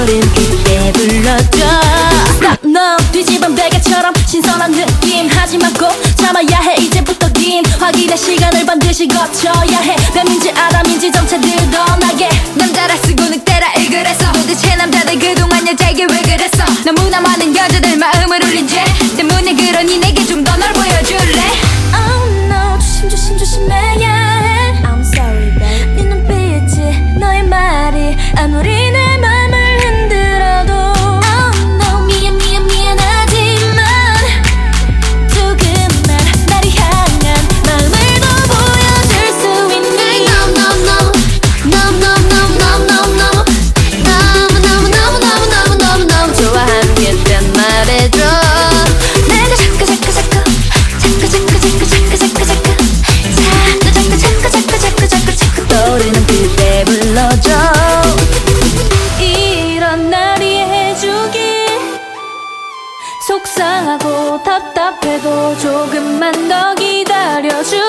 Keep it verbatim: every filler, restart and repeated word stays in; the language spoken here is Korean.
떠오른 그때 불러줘. Stop no 뒤집은 베개처럼 신선한 느낌. 하지만 꼭 참아야 해 이제부터 긴 확인의 시간을 반드시 거쳐야 해. 뱀인지 아담인지 점차 드러나게. 남자라 쓰고 늑대라 일그랬어. 도대체 남자들 그동안 여자에게 왜 그랬어. 너무나 많은 여자들 마음을 울린 죄 때문에. 그러니 내게 좀 더 널 보여줄래. Oh no 조심 조심 조심해야 해. I'm sorry babe. 네 눈빛이 너의 말이 아무리 내 맘을 흔들어도 Oh no 미안 미안 미안하지만 조금만 나를 향한 마음을 더 보여줄 수 있니. No no no no no no no no no 너무 너무 너무 너무 너무 너무 너무 좋아하는 게 땐 말해줘. 내가 자꾸 자꾸 자꾸 자꾸 자꾸 자꾸 자꾸 자꾸 자꾸 자꾸 자꾸 자꾸 자꾸 자꾸 자꾸 떠오르는 그때 불러줘. 이런 날이 해주길. 속상하고 답답해도 조금만 더 기다려줘.